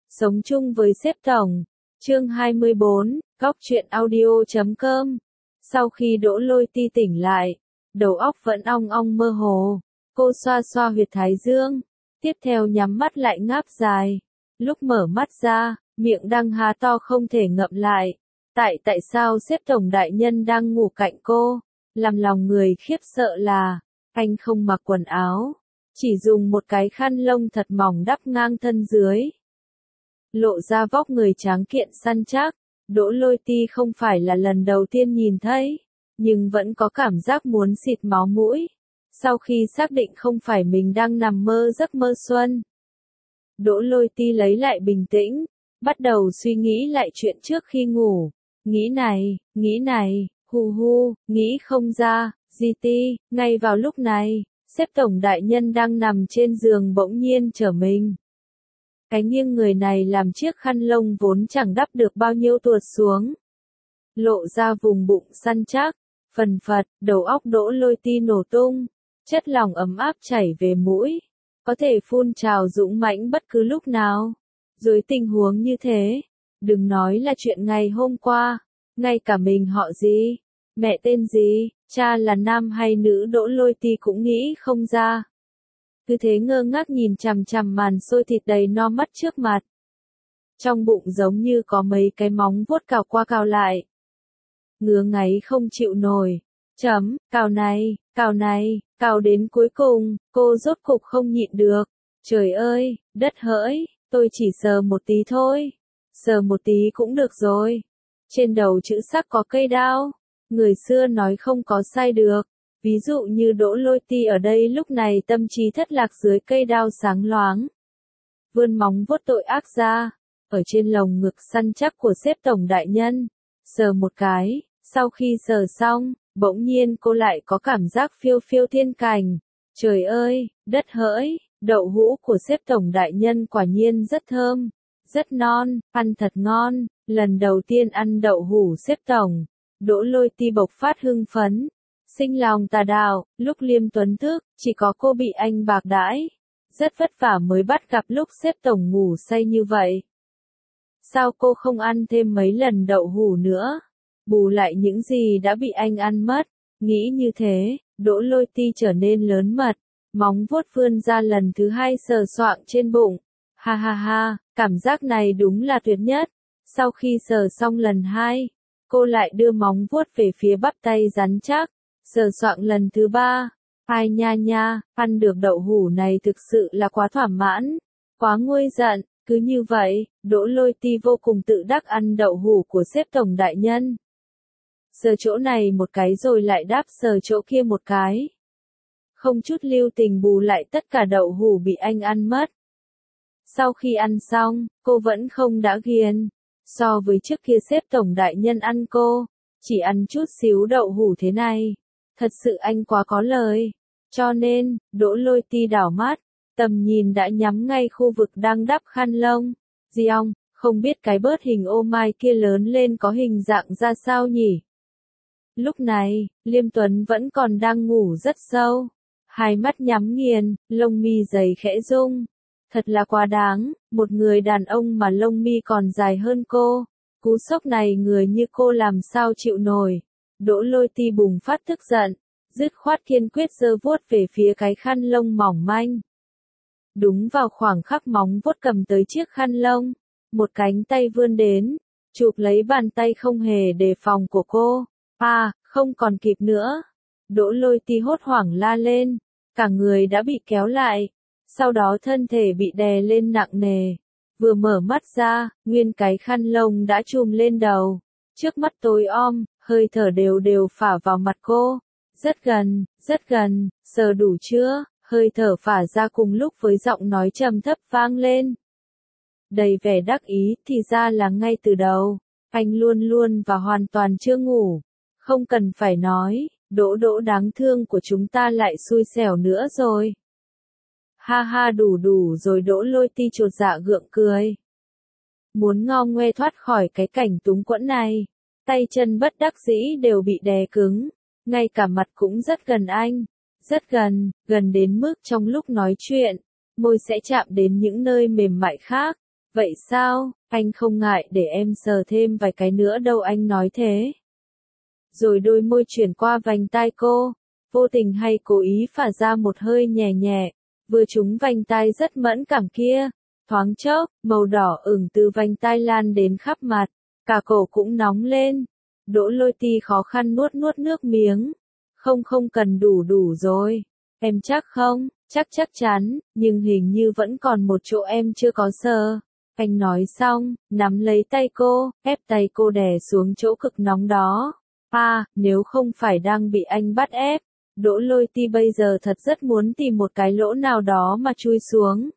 Sống chung với sếp tổng. Chương 24, Góc truyện audio.com. Sau khi Đỗ Lôi Ti tỉnh lại, đầu óc vẫn ong ong mơ hồ. Cô xoa xoa huyệt thái dương, tiếp theo nhắm mắt lại ngáp dài. Lúc mở mắt ra, miệng đang há to không thể ngậm lại. Tại sao sếp tổng đại nhân đang ngủ cạnh cô? Làm lòng người khiếp sợ là, anh không mặc quần áo, chỉ dùng một cái khăn lông thật mỏng đắp ngang thân dưới. Lộ ra vóc người tráng kiện săn chắc, Đỗ Lôi Ti không phải là lần đầu tiên nhìn thấy, nhưng vẫn có cảm giác muốn xịt máu mũi. Sau khi xác định không phải mình đang nằm mơ giấc mơ xuân, Đỗ Lôi Ti lấy lại bình tĩnh, bắt đầu suy nghĩ lại chuyện trước khi ngủ. Nghĩ này, nghĩ không ra, ngay vào lúc này, sếp tổng đại nhân đang nằm trên giường bỗng nhiên trở mình. Cái nghiêng người này làm chiếc khăn lông vốn chẳng đắp được bao nhiêu tuột xuống. Lộ ra vùng bụng săn chắc, phần phật, đầu óc Đỗ Lôi Ti nổ tung, chất lỏng ấm áp chảy về mũi, có thể phun trào dũng mãnh bất cứ lúc nào. Dưới tình huống như thế, đừng nói là chuyện ngày hôm qua, ngay cả mình họ gì, mẹ tên gì, cha là nam hay nữ Đỗ Lôi Ti cũng nghĩ không ra. Cứ thế ngơ ngác nhìn chằm chằm màn xôi thịt đầy no mắt trước mặt. Trong bụng giống như có mấy cái móng vuốt cào qua cào lại. Ngứa ngáy không chịu nổi. Cào đến cuối cùng, cô rốt cục không nhịn được. Trời ơi, đất hỡi, tôi chỉ sờ một tí thôi. Sờ một tí cũng được rồi. Trên đầu chữ sắc có cây đao. Người xưa nói không có sai được. Ví dụ như Đỗ Lôi Ti ở đây lúc này tâm trí thất lạc dưới cây đao sáng loáng. Vươn móng vuốt tội ác ra, ở trên lồng ngực săn chắc của sếp tổng đại nhân. Sờ một cái, sau khi sờ xong, bỗng nhiên cô lại có cảm giác phiêu phiêu thiên cảnh. Trời ơi, đất hỡi, đậu hũ của sếp tổng đại nhân quả nhiên rất thơm, rất non, ăn thật ngon. Lần đầu tiên ăn đậu hũ sếp tổng, Đỗ Lôi Ti bộc phát hưng phấn. Sinh lòng tà đạo, lúc Liêm Tuấn thức, chỉ có cô bị anh bạc đãi. Rất vất vả mới bắt gặp lúc sếp tổng ngủ say như vậy. Sao cô không ăn thêm mấy lần đậu hũ nữa? Bù lại những gì đã bị anh ăn mất. Nghĩ như thế, Đỗ Lôi Ti trở nên lớn mật. Móng vuốt vươn ra lần thứ hai sờ soạng trên bụng. Ha, cảm giác này đúng là tuyệt nhất. Sau khi sờ xong lần hai, cô lại đưa móng vuốt về phía bắp tay rắn chắc. Sờ soạng lần thứ ba, ai nha, ăn được đậu hũ này thực sự là quá thỏa mãn, quá nguôi giận. Cứ như vậy, Đỗ Lôi Ti vô cùng tự đắc ăn đậu hũ của sếp tổng đại nhân. Sờ chỗ này một cái rồi lại đáp sờ chỗ kia một cái. Không chút lưu tình bù lại tất cả đậu hũ bị anh ăn mất. Sau khi ăn xong, cô vẫn không đã ghiền. So với trước kia sếp tổng đại nhân ăn cô, chỉ ăn chút xíu đậu hũ thế này. Thật sự anh quá có lời. Cho nên, Đỗ Lôi Ti đảo mắt, tầm nhìn đã nhắm ngay khu vực đang đắp khăn lông. Không biết cái bớt hình ô mai kia lớn lên có hình dạng ra sao nhỉ? Lúc này, Liêm Tuấn vẫn còn đang ngủ rất sâu. Hai mắt nhắm nghiền, lông mi dày khẽ rung. Thật là quá đáng, một người đàn ông mà lông mi còn dài hơn cô. Cú sốc này người như cô làm sao chịu nổi. Đỗ Lôi Ti bùng phát tức giận, dứt khoát kiên quyết giơ vuốt về phía cái khăn lông mỏng manh. Đúng vào khoảng khắc móng vuốt cầm tới chiếc khăn lông, một cánh tay vươn đến, chụp lấy bàn tay không hề đề phòng của cô. Không còn kịp nữa. Đỗ Lôi Ti hốt hoảng la lên, cả người đã bị kéo lại, sau đó thân thể bị đè lên nặng nề. Vừa mở mắt ra, nguyên cái khăn lông đã trùm lên đầu. Trước mắt tối om, hơi thở đều phả vào mặt cô. Rất gần, sờ đủ chưa? Hơi thở phả ra cùng lúc với giọng nói trầm thấp vang lên. Đầy vẻ đắc ý, thì ra là ngay từ đầu, anh luôn và hoàn toàn chưa ngủ. Không cần phải nói, Đỗ đáng thương của chúng ta lại xui xẻo nữa rồi. Ha đủ rồi. Đỗ Lôi Ti chột dạ gượng cười. Muốn ngo ngoe thoát khỏi cái cảnh túng quẫn này. Tay chân bất đắc dĩ đều bị đè cứng, ngay cả mặt cũng rất gần anh, rất gần đến mức trong lúc nói chuyện, môi sẽ chạm đến những nơi mềm mại khác, Vậy sao, anh không ngại để em sờ thêm vài cái nữa đâu, anh nói thế. Rồi đôi môi chuyển qua vành tai cô, vô tình hay cố ý phả ra một hơi nhẹ nhẹ, vừa trúng vành tai rất mẫn cảm kia. Thoáng chốc, màu đỏ ửng từ vành tai lan đến khắp mặt, cả cổ cũng nóng lên. Đỗ Lôi Ti khó khăn nuốt nuốt nước miếng. Không cần đủ rồi. Em chắc không? Chắc chắn, nhưng hình như vẫn còn một chỗ em chưa có sờ. Anh nói xong, nắm lấy tay cô, ép tay cô đè xuống chỗ cực nóng đó. Nếu không phải đang bị anh bắt ép, Đỗ Lôi Ti bây giờ thật rất muốn tìm một cái lỗ nào đó mà chui xuống.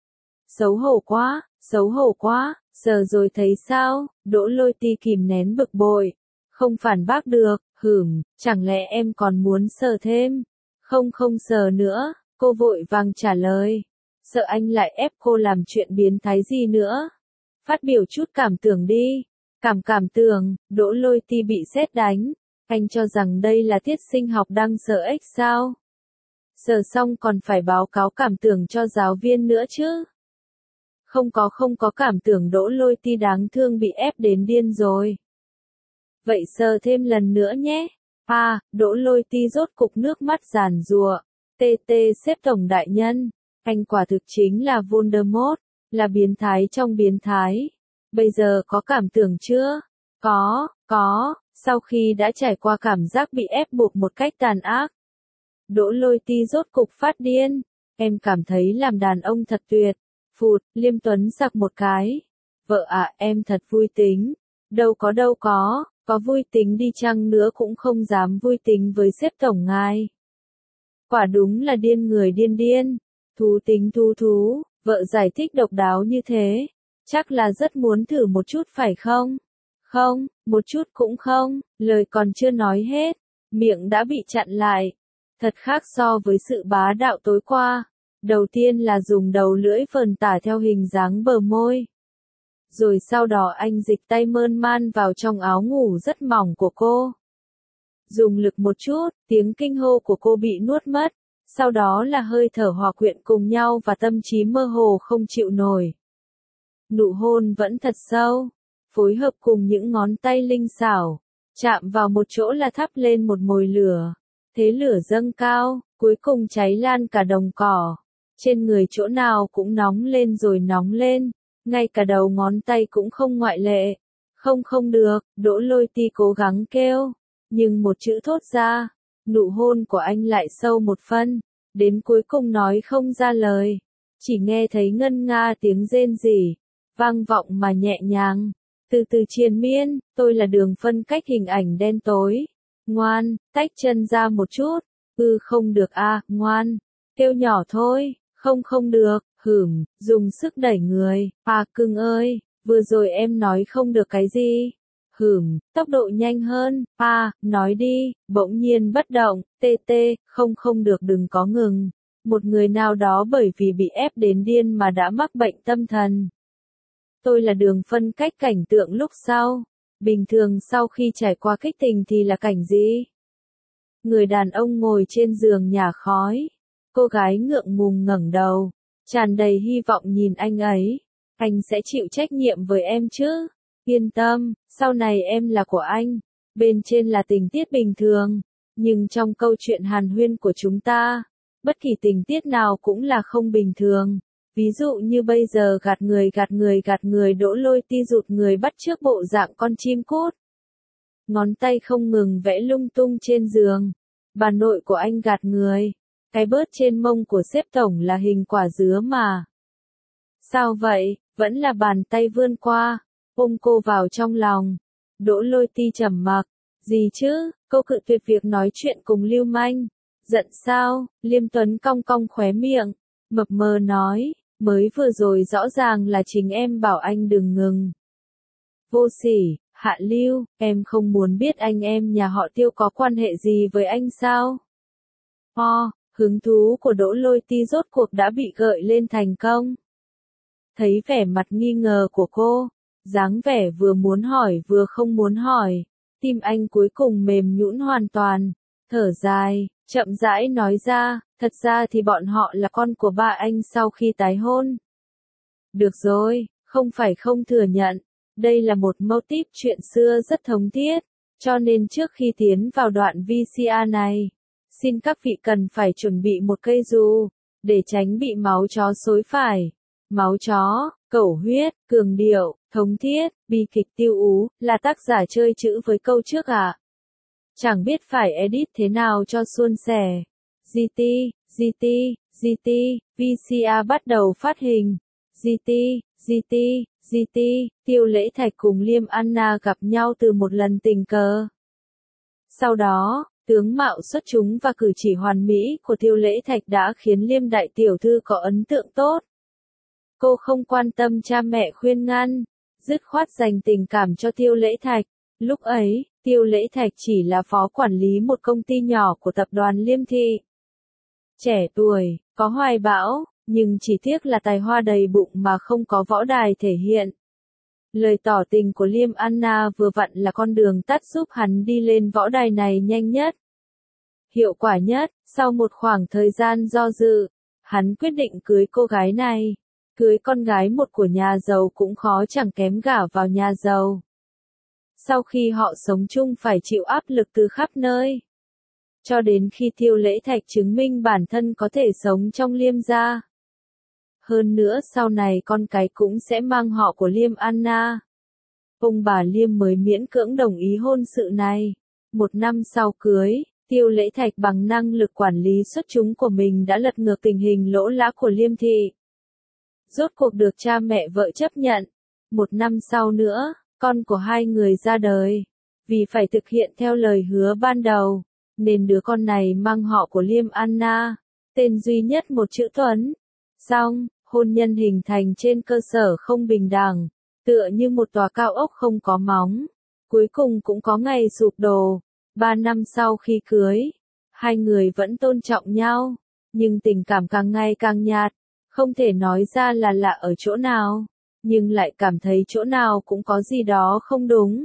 Xấu hổ quá, sờ rồi thấy sao? Đỗ Lôi Ti kìm nén bực bội. Không phản bác được, chẳng lẽ em còn muốn sờ thêm? Không sờ nữa, cô vội vàng trả lời. Sợ anh lại ép cô làm chuyện biến thái gì nữa. Phát biểu chút cảm tưởng đi. Cảm tưởng, Đỗ Lôi Ti bị sét đánh. Anh cho rằng đây là tiết sinh học đang sờ ếch sao? Sờ xong còn phải báo cáo cảm tưởng cho giáo viên nữa chứ. Không có cảm tưởng. Đỗ Lôi Ti đáng thương bị ép đến điên rồi. Vậy sờ thêm lần nữa nhé. Đỗ Lôi Ti rốt cục nước mắt giàn giụa. Xếp tổng đại nhân. Anh quả thực chính là Voldemort, là biến thái trong biến thái. Bây giờ có cảm tưởng chưa? Có, sau khi đã trải qua cảm giác bị ép buộc một cách tàn ác. Đỗ Lôi Ti rốt cục phát điên. Em cảm thấy làm đàn ông thật tuyệt. Liêm Tuấn sặc một cái. Vợ em thật vui tính. Đâu có vui tính đi chăng nữa cũng không dám vui tính với sếp tổng ngài. Quả đúng là điên người điên. Thú tính thú, vợ giải thích độc đáo như thế. Chắc là rất muốn thử một chút phải không? Không, một chút cũng không, lời còn chưa nói hết, miệng đã bị chặn lại. Thật khác so với sự bá đạo tối qua. Đầu tiên là dùng đầu lưỡi vờn tả theo hình dáng bờ môi. Rồi sau đó anh dịch tay mơn man vào trong áo ngủ rất mỏng của cô. Dùng lực một chút, tiếng kinh hô của cô bị nuốt mất. Sau đó là hơi thở hòa quyện cùng nhau và tâm trí mơ hồ không chịu nổi. Nụ hôn vẫn thật sâu, phối hợp cùng những ngón tay linh xảo, chạm vào một chỗ là thắp lên một mồi lửa. Thế lửa dâng cao, cuối cùng cháy lan cả đồng cỏ. Trên người chỗ nào cũng nóng lên rồi nóng lên, ngay cả đầu ngón tay cũng không ngoại lệ. Không được, Đỗ Lôi Ti cố gắng kêu, nhưng một chữ thốt ra, nụ hôn của anh lại sâu một phân, đến cuối cùng nói không ra lời, chỉ nghe thấy ngân nga tiếng rên rỉ, vang vọng mà nhẹ nhàng, từ từ triền miên, tôi là đường phân cách hình ảnh đen tối, ngoan, tách chân ra một chút, không được ngoan, kêu nhỏ thôi, không được, dùng sức đẩy người, cưng ơi, vừa rồi em nói không được cái gì? Tốc độ nhanh hơn, nói đi, bỗng nhiên bất động, không được đừng có ngừng. Một người nào đó bởi vì bị ép đến điên mà đã mắc bệnh tâm thần. Tôi là đường phân cách cảnh tượng lúc sau. Bình thường sau khi trải qua kích tình thì là cảnh gì? Người đàn ông ngồi trên giường nhả khói. Cô gái ngượng ngùng ngẩng đầu, tràn đầy hy vọng nhìn anh ấy. Anh sẽ chịu trách nhiệm với em chứ? Yên tâm, sau này em là của anh. Bên trên là tình tiết bình thường, nhưng trong câu chuyện hàn huyên của chúng ta, bất kỳ tình tiết nào cũng là không bình thường. Ví dụ như bây giờ gạt người Đỗ Lôi Ti rụt người bắt chước bộ dạng con chim cút. Ngón tay không ngừng vẽ lung tung trên giường. Bà nội của anh gạt người. Cái bớt trên mông của sếp tổng là hình quả dứa mà. Sao vậy? Vẫn là bàn tay vươn qua, ôm cô vào trong lòng. Đỗ Lôi Ti trầm mặc. Gì chứ? Cô cự tuyệt việc nói chuyện cùng lưu manh. Giận sao? Liêm Tuấn cong cong khóe miệng, mập mờ nói, mới vừa rồi rõ ràng là chính em bảo anh đừng ngừng. Vô sỉ, hạ lưu, em không muốn biết anh em nhà họ Tiêu có quan hệ gì với anh sao? Hứng thú của Đỗ Lôi Ti rốt cuộc đã bị gợi lên thành công. Thấy vẻ mặt nghi ngờ của cô, dáng vẻ vừa muốn hỏi vừa không muốn hỏi, tim anh cuối cùng mềm nhũn hoàn toàn, thở dài, chậm rãi nói ra, thật ra thì bọn họ là con của ba anh sau khi tái hôn. Được rồi, Không phải không thừa nhận, đây là một mâu típ chuyện xưa rất thống thiết, cho nên trước khi tiến vào đoạn VCR này, xin các vị cần phải chuẩn bị một cây dù, để tránh bị máu chó xối phải. Máu chó, cẩu huyết, cường điệu, thống thiết, bi kịch tiêu ú, là tác giả chơi chữ với câu trước ạ. Chẳng biết phải edit thế nào cho suôn sẻ. GT, VCR bắt đầu phát hình. GT, Tiêu Lễ Thạch cùng Liêm Anna gặp nhau từ một lần tình cờ. Sau đó, tướng mạo xuất chúng và cử chỉ hoàn mỹ của Tiêu Lễ Thạch đã khiến Liêm đại tiểu thư có ấn tượng tốt. Cô không quan tâm cha mẹ khuyên ngăn, dứt khoát dành tình cảm cho Tiêu Lễ Thạch. Lúc ấy, Tiêu Lễ Thạch chỉ là phó quản lý một công ty nhỏ của tập đoàn Liêm Thị. Trẻ tuổi, có hoài bão, nhưng chỉ tiếc là tài hoa đầy bụng mà không có võ đài thể hiện. Lời tỏ tình của Liêm Anna vừa vặn là con đường tắt giúp hắn đi lên võ đài này nhanh nhất, hiệu quả nhất. Sau một khoảng thời gian do dự, hắn quyết định cưới cô gái này. Cưới con gái một của nhà giàu cũng khó chẳng kém gả vào nhà giàu. Sau khi họ sống chung phải chịu áp lực từ khắp nơi. Cho đến khi Tiêu Lễ Thạch chứng minh bản thân có thể sống trong Liêm gia. Hơn nữa sau này con cái cũng sẽ mang họ của Liêm Anna. Ông bà Liêm mới miễn cưỡng đồng ý hôn sự này. Một năm sau cưới, Tiêu Lễ Thạch bằng năng lực quản lý xuất chúng của mình đã lật ngược tình hình lỗ lã của Liêm Thị. Rốt cuộc được cha mẹ vợ chấp nhận. Một năm sau nữa, con của hai người ra đời. Vì phải thực hiện theo lời hứa ban đầu, nên đứa con này mang họ của Liêm Anna, tên duy nhất một chữ Tuấn. Xong, hôn nhân hình thành trên cơ sở không bình đẳng, tựa như một tòa cao ốc không có móng. Cuối cùng cũng có ngày sụp đổ. 3 năm sau khi cưới, hai người vẫn tôn trọng nhau, nhưng tình cảm càng ngày càng nhạt. Không thể nói ra là lạ ở chỗ nào, nhưng lại cảm thấy chỗ nào cũng có gì đó không đúng.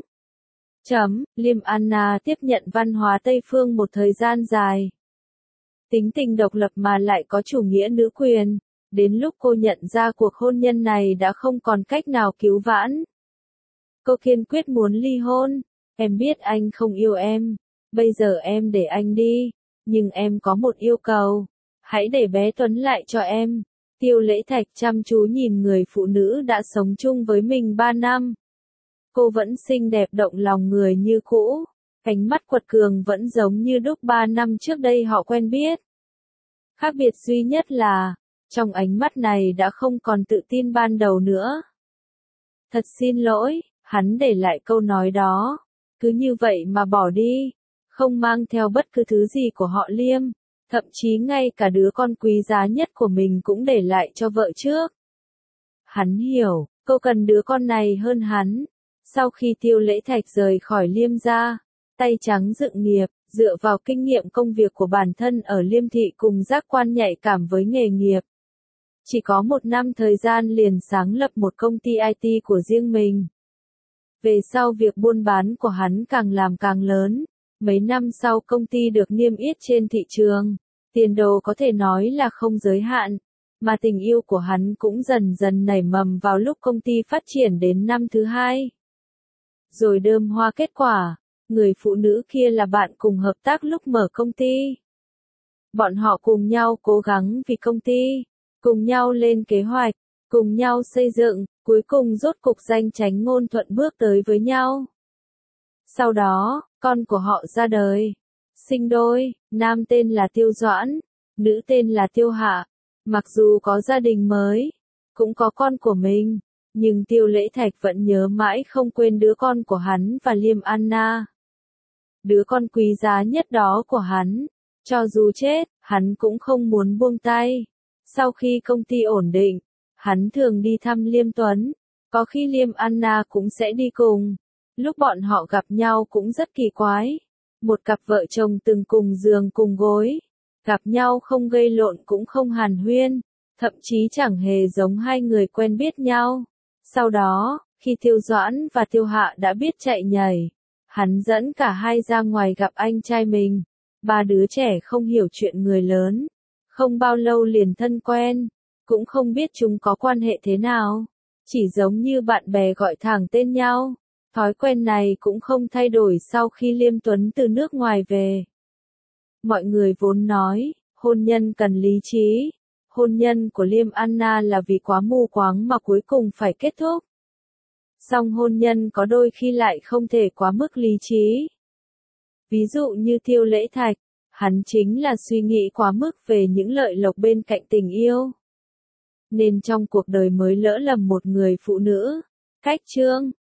Liêm Anna tiếp nhận văn hóa Tây Phương một thời gian dài. Tính tình độc lập mà lại có chủ nghĩa nữ quyền. Đến lúc cô nhận ra cuộc hôn nhân này đã không còn cách nào cứu vãn, cô kiên quyết muốn ly hôn. Em biết anh không yêu em, bây giờ em để anh đi, nhưng em có một yêu cầu, hãy để bé Tuấn lại cho em. Tiêu Lễ Thạch chăm chú nhìn người phụ nữ đã sống chung với mình 3 năm. Cô vẫn xinh đẹp động lòng người như cũ, ánh mắt quật cường vẫn giống như lúc 3 năm trước đây họ quen biết. Khác biệt duy nhất là, trong ánh mắt này đã không còn tự tin ban đầu nữa. Thật xin lỗi, hắn để lại câu nói đó, cứ như vậy mà bỏ đi, không mang theo bất cứ thứ gì của họ Liêm. Thậm chí ngay cả đứa con quý giá nhất của mình cũng để lại cho vợ trước. Hắn hiểu, cô cần đứa con này hơn hắn. Sau khi Tiêu Lễ Thạch rời khỏi Liêm gia, tay trắng dựng nghiệp, dựa vào kinh nghiệm công việc của bản thân ở Liêm Thị cùng giác quan nhạy cảm với nghề nghiệp. Chỉ có 1 năm thời gian liền sáng lập một công ty IT của riêng mình. Về sau việc buôn bán của hắn càng làm càng lớn. Mấy năm sau công ty được niêm yết trên thị trường. Tiền đồ có thể nói là không giới hạn, mà tình yêu của hắn cũng dần dần nảy mầm vào lúc công ty phát triển đến năm thứ 2. Rồi đơm hoa kết quả, người phụ nữ kia là bạn cùng hợp tác lúc mở công ty. Bọn họ cùng nhau cố gắng vì công ty, cùng nhau lên kế hoạch, cùng nhau xây dựng, cuối cùng rốt cục danh chánh ngôn thuận bước tới với nhau. Sau đó, con của họ ra đời. Sinh đôi, nam tên là Tiêu Doãn, nữ tên là Tiêu Hạ. Mặc dù có gia đình mới, cũng có con của mình, nhưng Tiêu Lễ Thạch vẫn nhớ mãi không quên đứa con của hắn và Liêm Anna. Đứa con quý giá nhất đó của hắn, cho dù chết, hắn cũng không muốn buông tay. Sau khi công ty ổn định, hắn thường đi thăm Liêm Tuấn, có khi Liêm Anna cũng sẽ đi cùng. Lúc bọn họ gặp nhau cũng rất kỳ quái. Một cặp vợ chồng từng cùng giường cùng gối, gặp nhau không gây lộn cũng không hàn huyên, thậm chí chẳng hề giống hai người quen biết nhau. Sau đó, khi Tiêu Doãn và Tiêu Hạ đã biết chạy nhảy, hắn dẫn cả hai ra ngoài gặp anh trai mình. 3 đứa trẻ không hiểu chuyện người lớn, không bao lâu liền thân quen, cũng không biết chúng có quan hệ thế nào. chỉ giống như bạn bè gọi thẳng tên nhau. Thói quen này cũng không thay đổi sau khi Liêm Tuấn từ nước ngoài về. Mọi người vốn nói, hôn nhân cần lý trí. Hôn nhân của Liêm Anna là vì quá mù quáng mà cuối cùng phải kết thúc. Song hôn nhân có đôi khi lại không thể quá mức lý trí. Ví dụ như Tiêu Lễ Thạch, hắn chính là suy nghĩ quá mức về những lợi lộc bên cạnh tình yêu. Nên trong cuộc đời mới lỡ lầm một người phụ nữ. Cách chương